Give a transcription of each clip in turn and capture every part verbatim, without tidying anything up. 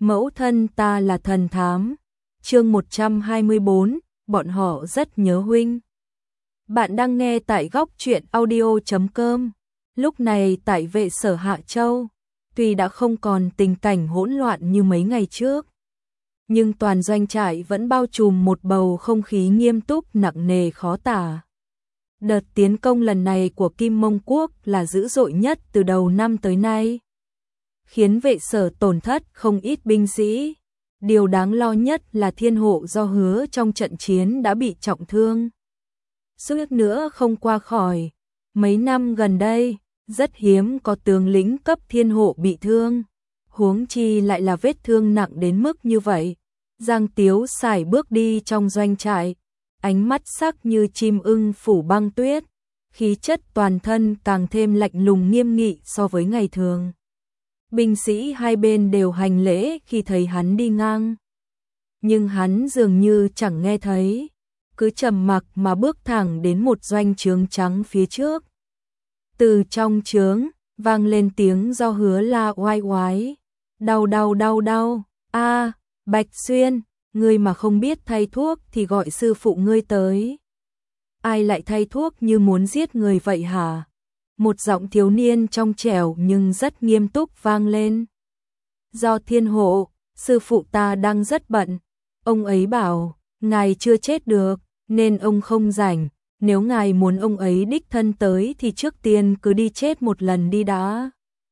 Mẫu thân ta là thần thám. Chương một trăm hai mươi bốn, bọn họ rất nhớ huynh. Bạn đang nghe tại góc truyện audio chấm com. Lúc này tại vệ sở Hạ Châu, tuy đã không còn tình cảnh hỗn loạn như mấy ngày trước, nhưng toàn doanh trại vẫn bao trùm một bầu không khí nghiêm túc nặng nề khó tả. Đợt tiến công lần này của Kim Mông Quốc là dữ dội nhất từ đầu năm tới nay, khiến vệ sở tổn thất không ít binh sĩ. Điều đáng lo nhất là thiên hộ Do Hứa trong trận chiến đã bị trọng thương, suýt nữa không qua khỏi. Mấy năm gần đây, rất hiếm có tướng lĩnh cấp thiên hộ bị thương, huống chi lại là vết thương nặng đến mức như vậy. Giang Tiếu sải bước đi trong doanh trại, ánh mắt sắc như chim ưng phủ băng tuyết, khí chất toàn thân càng thêm lạnh lùng nghiêm nghị so với ngày thường. Binh sĩ hai bên đều hành lễ khi thấy hắn đi ngang, nhưng hắn dường như chẳng nghe thấy, cứ trầm mặc mà bước thẳng đến một doanh trướng trắng phía trước. Từ trong trướng vang lên tiếng Do Hứa la oai oái, đau đau đau đau, a Bạch Xuyên, ngươi mà không biết thay thuốc thì gọi sư phụ ngươi tới. Ai lại thay thuốc như muốn giết người vậy hả? Một giọng thiếu niên trong trẻo nhưng rất nghiêm túc vang lên. Do thiên hộ, sư phụ ta đang rất bận. Ông ấy bảo, ngài chưa chết được, nên ông không rảnh. Nếu ngài muốn ông ấy đích thân tới thì trước tiên cứ đi chết một lần đi đã.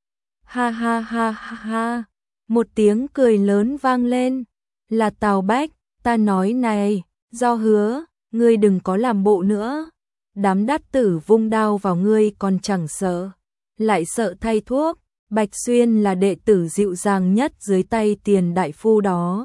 Ha ha ha ha ha. Một tiếng cười lớn vang lên. Là Tào Bách, ta nói này, Do Hứa, ngươi đừng có làm bộ nữa. Đám đát tử vung đao vào ngươi còn chẳng sợ, lại sợ thay thuốc. Bạch Xuyên là đệ tử dịu dàng nhất dưới tay Tiền đại phu đó.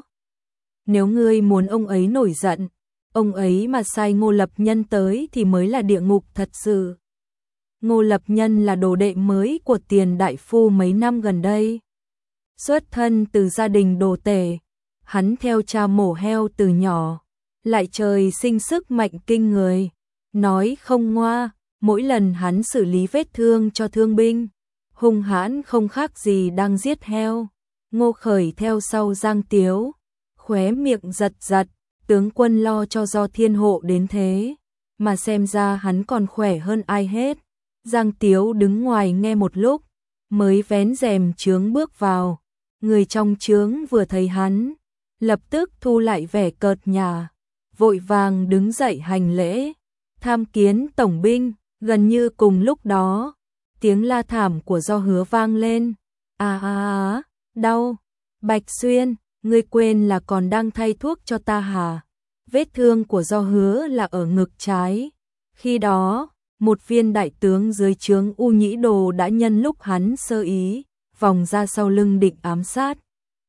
Nếu ngươi muốn ông ấy nổi giận, ông ấy mà sai Ngô Lập Nhân tới thì mới là địa ngục thật sự. Ngô Lập Nhân là đồ đệ mới của Tiền đại phu mấy năm gần đây, xuất thân từ gia đình đồ tể. Hắn theo cha mổ heo từ nhỏ, lại trời sinh sức mạnh kinh người. Nói không ngoa, mỗi lần hắn xử lý vết thương cho thương binh, hung hãn không khác gì đang giết heo. Ngô Khởi theo sau Giang Tiếu, khóe miệng giật giật, tướng quân lo cho Do thiên hộ đến thế, mà xem ra hắn còn khỏe hơn ai hết. Giang Tiếu đứng ngoài nghe một lúc, mới vén rèm trướng bước vào. Người trong trướng vừa thấy hắn, lập tức thu lại vẻ cợt nhả, vội vàng đứng dậy hành lễ. Tham kiến tổng binh. Gần như cùng lúc đó, tiếng la thảm của Do Hứa vang lên. À à à, đau. Bạch Xuyên, ngươi quên là còn đang thay thuốc cho ta hả? Vết thương của Do Hứa là ở ngực trái. Khi đó, một viên đại tướng dưới trướng U Nhĩ Đồ đã nhân lúc hắn sơ ý, vòng ra sau lưng định ám sát.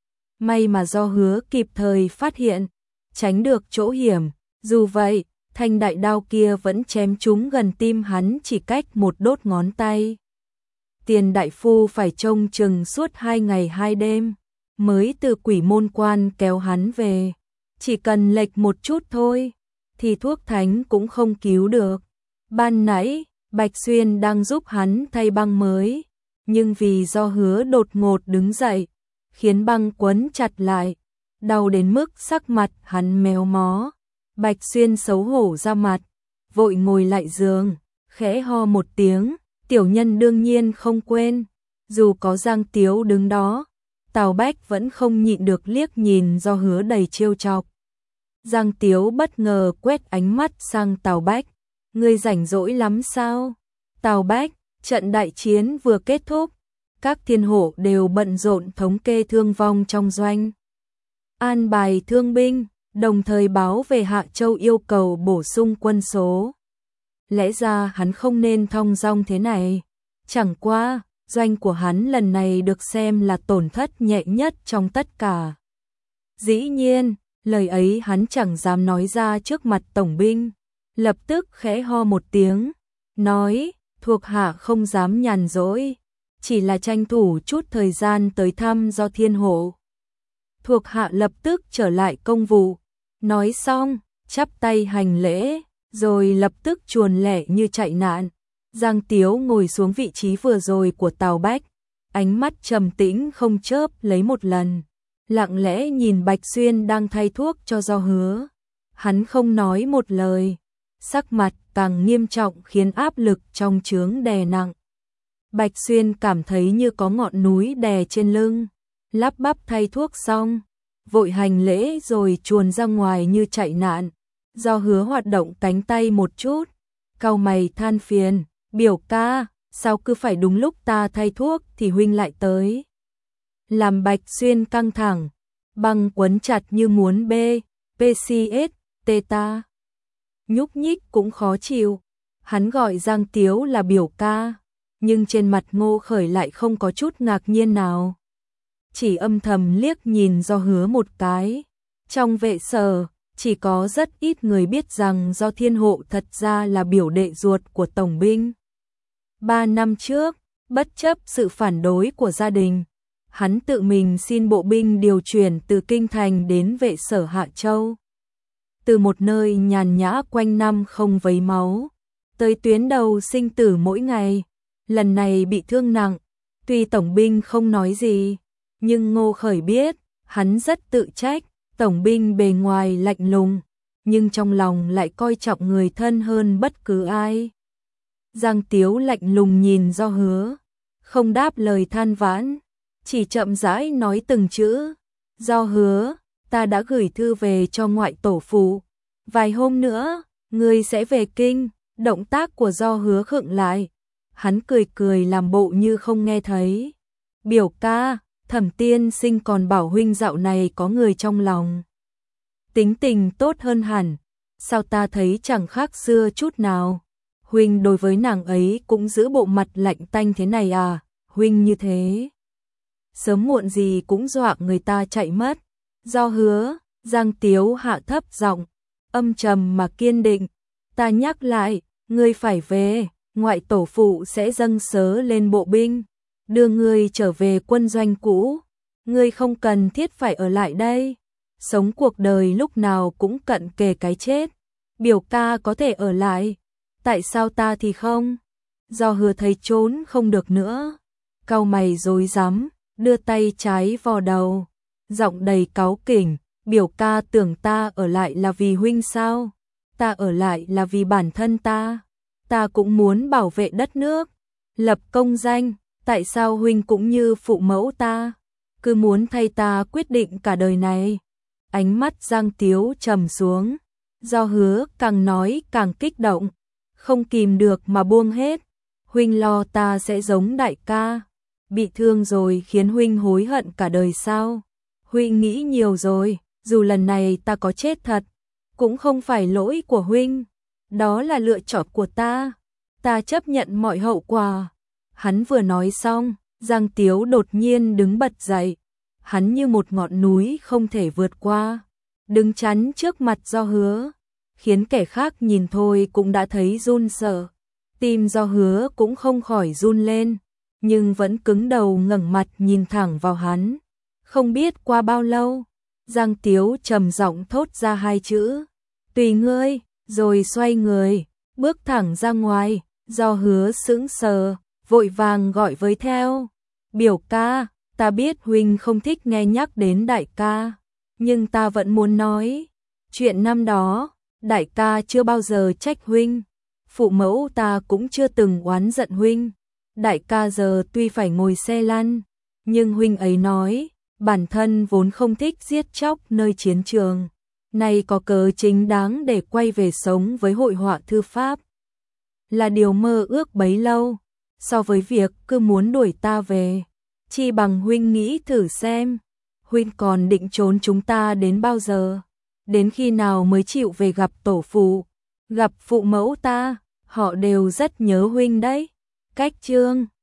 May mà Do Hứa kịp thời phát hiện, tránh được chỗ hiểm. Dù vậy, thanh đại đao kia vẫn chém trúng gần tim hắn chỉ cách một đốt ngón tay. Tiền đại phu phải trông chừng suốt hai ngày hai đêm, mới từ Quỷ Môn Quan kéo hắn về. Chỉ cần lệch một chút thôi, thì thuốc thánh cũng không cứu được. Ban nãy, Bạch Xuyên đang giúp hắn thay băng mới, nhưng vì Do Hứa đột ngột đứng dậy, khiến băng quấn chặt lại, đau đến mức sắc mặt hắn méo mó. Bạch Xuyên xấu hổ ra mặt, vội ngồi lại giường, khẽ ho một tiếng. Tiểu nhân đương nhiên không quên. Dù có Giang Tiếu đứng đó, Tào Bách vẫn không nhịn được liếc nhìn Do Hứa đầy trêu chọc. Giang Tiếu bất ngờ quét ánh mắt sang Tào Bách. Ngươi rảnh rỗi lắm sao? Tào Bách, trận đại chiến vừa kết thúc, các thiên hộ đều bận rộn thống kê thương vong trong doanh, an bài thương binh, đồng thời báo về Hạ Châu yêu cầu bổ sung quân số. Lẽ ra hắn không nên thong dong thế này. Chẳng qua, doanh của hắn lần này được xem là tổn thất nhẹ nhất trong tất cả. Dĩ nhiên, lời ấy hắn chẳng dám nói ra trước mặt tổng binh. Lập tức khẽ ho một tiếng, nói, thuộc hạ không dám nhàn rỗi, chỉ là tranh thủ chút thời gian tới thăm Do thiên hộ. Thuộc hạ lập tức trở lại công vụ. Nói xong, chắp tay hành lễ, rồi lập tức chuồn lẻ như chạy nạn. Giang Tiếu ngồi xuống vị trí vừa rồi của Tào Bách, ánh mắt trầm tĩnh không chớp lấy một lần. lặng lẽ nhìn Bạch Xuyên đang thay thuốc cho Do Hứa. Hắn không nói một lời, sắc mặt càng nghiêm trọng khiến áp lực trong trướng đè nặng. Bạch Xuyên cảm thấy như có ngọn núi đè trên lưng, lắp bắp thay thuốc xong, vội hành lễ rồi chuồn ra ngoài như chạy nạn. Do Hứa hoạt động cánh tay một chút, cau mày than phiền, biểu ca, sao cứ phải đúng lúc ta thay thuốc thì huynh lại tới. Làm Bạch Xuyên căng thẳng, băng quấn chặt như muốn bê, pê xê ét, tê ta. Nhúc nhích cũng khó chịu, hắn gọi Giang Tiếu là biểu ca, nhưng trên mặt Ngô Khởi lại không có chút ngạc nhiên nào. Chỉ âm thầm liếc nhìn Do Hứa một cái. Trong vệ sở, chỉ có rất ít người biết rằng Do Thiên Hộ thật ra là biểu đệ ruột của Tổng binh. Ba năm trước, bất chấp sự phản đối của gia đình, hắn tự mình xin bộ binh điều chuyển từ Kinh Thành đến vệ sở Hạ Châu. Từ một nơi nhàn nhã quanh năm không vấy máu, tới tuyến đầu sinh tử mỗi ngày, lần này bị thương nặng. Tuy Tổng binh không nói gì, nhưng Ngô Khởi biết, hắn rất tự trách. Tổng binh bề ngoài lạnh lùng, nhưng trong lòng lại coi trọng người thân hơn bất cứ ai. Giang Tiếu lạnh lùng nhìn Do Hứa, không đáp lời than vãn, chỉ chậm rãi nói từng chữ. Do Hứa, ta đã gửi thư về cho ngoại tổ phụ, vài hôm nữa, ngươi sẽ về kinh. Động tác của Do Hứa khựng lại, hắn cười cười làm bộ như không nghe thấy. Biểu ca, Thẩm tiên sinh còn bảo huynh dạo này có người trong lòng, tính tình tốt hơn hẳn, sao ta thấy chẳng khác xưa chút nào. Huynh đối với nàng ấy cũng giữ bộ mặt lạnh tanh thế này à? Huynh như thế, sớm muộn gì cũng dọa người ta chạy mất. Do Hứa, Giang Tiếu hạ thấp giọng, âm trầm mà kiên định. Ta nhắc lại, ngươi phải về, ngoại tổ phụ sẽ dâng sớ lên bộ binh, đưa ngươi trở về quân doanh cũ. Ngươi không cần thiết phải ở lại đây. Sống cuộc đời lúc nào cũng cận kề cái chết. Biểu ca có thể ở lại, tại sao ta thì không? Do Hứa thấy trốn không được nữa, cau mày rối rắm, đưa tay trái vò đầu, giọng đầy cáu kỉnh. Biểu ca tưởng ta ở lại là vì huynh sao? Ta ở lại là vì bản thân ta. Ta cũng muốn bảo vệ đất nước, lập công danh. Tại sao huynh cũng như phụ mẫu ta, cứ muốn thay ta quyết định cả đời này? Ánh mắt Giang Tiếu trầm xuống, Do Hứa càng nói càng kích động, không kìm được mà buông hết. Huynh lo ta sẽ giống đại ca, bị thương rồi khiến huynh hối hận cả đời sao? Huynh nghĩ nhiều rồi, dù lần này ta có chết thật, cũng không phải lỗi của huynh, đó là lựa chọn của ta, ta chấp nhận mọi hậu quả. Hắn vừa nói xong, Giang Tiếu đột nhiên đứng bật dậy, hắn như một ngọn núi không thể vượt qua, đứng chắn trước mặt Do Hứa, khiến kẻ khác nhìn thôi cũng đã thấy run sợ. Tim Do Hứa cũng không khỏi run lên, nhưng vẫn cứng đầu ngẩng mặt nhìn thẳng vào hắn. Không biết qua bao lâu, Giang Tiếu trầm giọng thốt ra hai chữ, tùy ngươi, rồi xoay người, bước thẳng ra ngoài. Do Hứa sững sờ, vội vàng gọi với theo, biểu ca, ta biết huynh không thích nghe nhắc đến đại ca, nhưng ta vẫn muốn nói. Chuyện năm đó, đại ca chưa bao giờ trách huynh, phụ mẫu ta cũng chưa từng oán giận huynh. Đại ca giờ tuy phải ngồi xe lăn, nhưng huynh ấy nói, bản thân vốn không thích giết chóc nơi chiến trường, nay có cớ chính đáng để quay về sống với hội họa thư pháp, là điều mơ ước bấy lâu. So với việc cứ muốn đuổi ta về, chi bằng huynh nghĩ thử xem, huynh còn định trốn chúng ta đến bao giờ? Đến khi nào mới chịu về gặp tổ phụ, gặp phụ mẫu ta? Họ đều rất nhớ huynh đấy. Cách chương